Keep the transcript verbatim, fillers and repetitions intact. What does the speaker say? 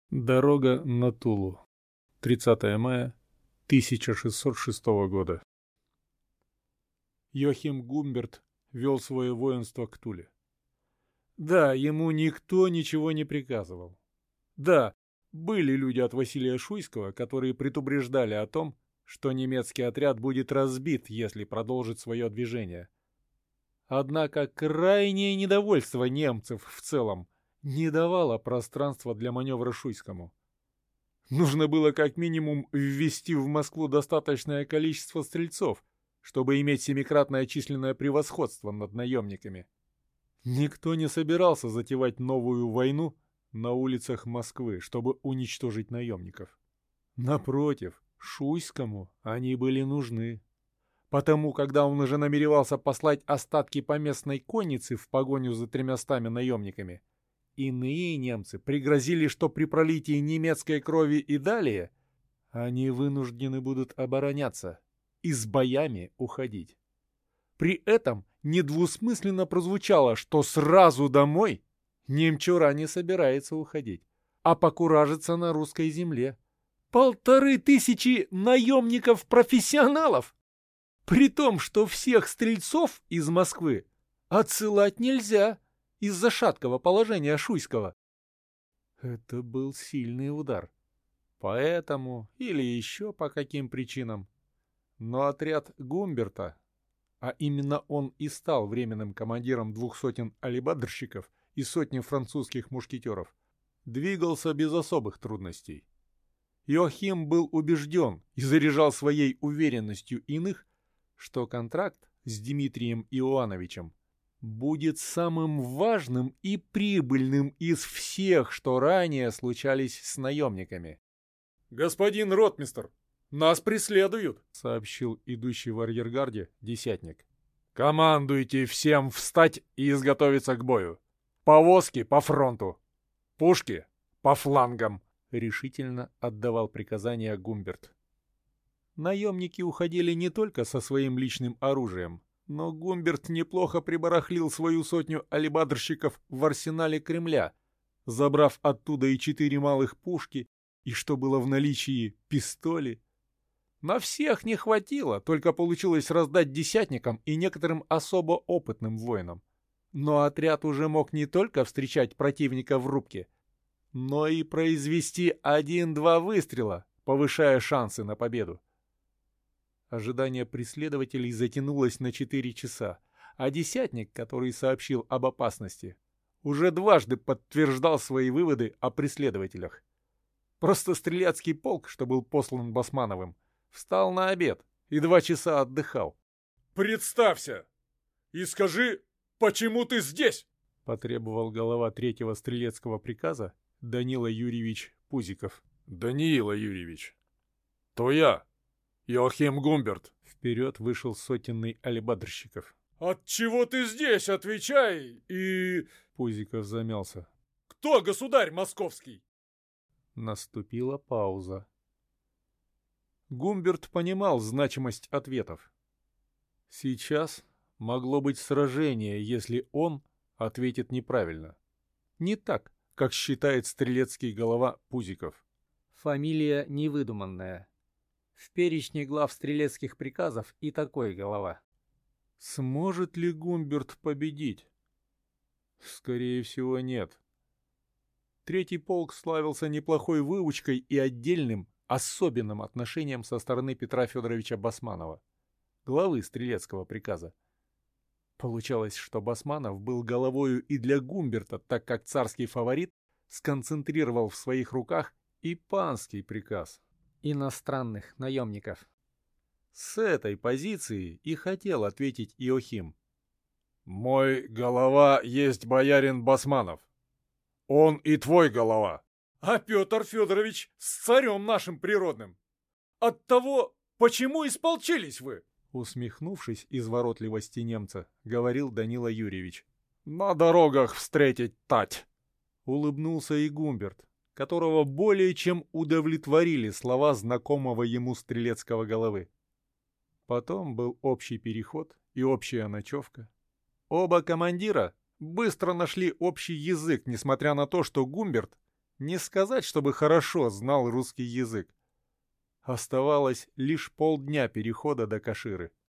Дорога на Тулу. тридцатое мая тысяча шестьсот шестого года. Йохим Гумберт вел свое воинство к Туле. Да, ему никто ничего не приказывал. Да, были люди от Василия Шуйского, которые предупреждали о том, что немецкий отряд будет разбит, если продолжит свое движение. Однако крайнее недовольство немцев в целом не давало пространства для маневра Шуйскому. Нужно было как минимум ввести в Москву достаточное количество стрельцов, чтобы иметь семикратное численное превосходство над наемниками. Никто не собирался затевать новую войну на улицах Москвы, чтобы уничтожить наемников. Напротив, Шуйскому они были нужны. Потому, когда он уже намеревался послать остатки поместной конницы в погоню за тремястами наемниками, иные немцы пригрозили, что при пролитии немецкой крови и далее они вынуждены будут обороняться и с боями уходить. При этом недвусмысленно прозвучало, что сразу домой немчура не собирается уходить, а покуражится на русской земле. Полторы тысячи наемников-профессионалов! При том, что всех стрельцов из Москвы отсылать нельзя из-за шаткого положения Шуйского. Это был сильный удар. Поэтому, или еще по каким причинам, но отряд Гумберта, а именно он и стал временным командиром двух сотен алибарщиков и сотни французских мушкетеров, двигался без особых трудностей. Йохим был убежден и заряжал своей уверенностью иных, что контракт с Дмитрием Иоановичем будет самым важным и прибыльным из всех, что ранее случались с наемниками. «Господин ротмистр, нас преследуют!» — сообщил идущий в арьергарде десятник. «Командуйте всем встать и изготовиться к бою! Повозки по фронту! Пушки по флангам!» — решительно отдавал приказания Гумберт. Наемники уходили не только со своим личным оружием, но Гумберт неплохо прибарахлил свою сотню алибарщиков в арсенале Кремля, забрав оттуда и четыре малых пушки, и, что было в наличии, пистоли. На всех не хватило, только получилось раздать десятникам и некоторым особо опытным воинам. Но отряд уже мог не только встречать противника в рубке, но и произвести один-два выстрела, повышая шансы на победу. Ожидание преследователей затянулось на четыре часа, а десятник, который сообщил об опасности, уже дважды подтверждал свои выводы о преследователях. Просто стрелецкий полк, что был послан Басмановым, встал на обед и два часа отдыхал. «Представься и скажи, почему ты здесь?» — потребовал глава третьего стрелецкого приказа Данила Юрьевич Пузиков. «Даниила Юрьевич, то я, Йохим Гумберт». Вперед вышел сотенный алибарщиков. «Отчего ты здесь, отвечай, и...» Пузиков замялся. «Кто государь московский?» Наступила пауза. Гумберт понимал значимость ответов. Сейчас могло быть сражение, если он ответит неправильно. Не так, как считает стрелецкий голова Пузиков. Фамилия невыдуманная. В перечне глав стрелецких приказов и такой голова. Сможет ли Гумберт победить? Скорее всего, нет. Третий полк славился неплохой выучкой и отдельным, особенным отношением со стороны Петра Федоровича Басманова, главы стрелецкого приказа. Получалось, что Басманов был головою и для Гумберта, так как царский фаворит сконцентрировал в своих руках и панский приказ. Иностранных наемников. С этой позиции и хотел ответить Йохим. «Мой голова есть боярин Басманов. Он и твой голова. А Петр Федорович с царем нашим природным. Оттого, почему исполчились вы?» Усмехнувшись изворотливости немца, говорил Данила Юрьевич. «На дорогах встретить тать!» Улыбнулся и Гумберт, которого более чем удовлетворили слова знакомого ему стрелецкого головы. Потом был общий переход и общая ночевка. Оба командира быстро нашли общий язык, несмотря на то, что Гумберт Не сказать, чтобы хорошо знал русский язык. Оставалось лишь полдня перехода до Каширы.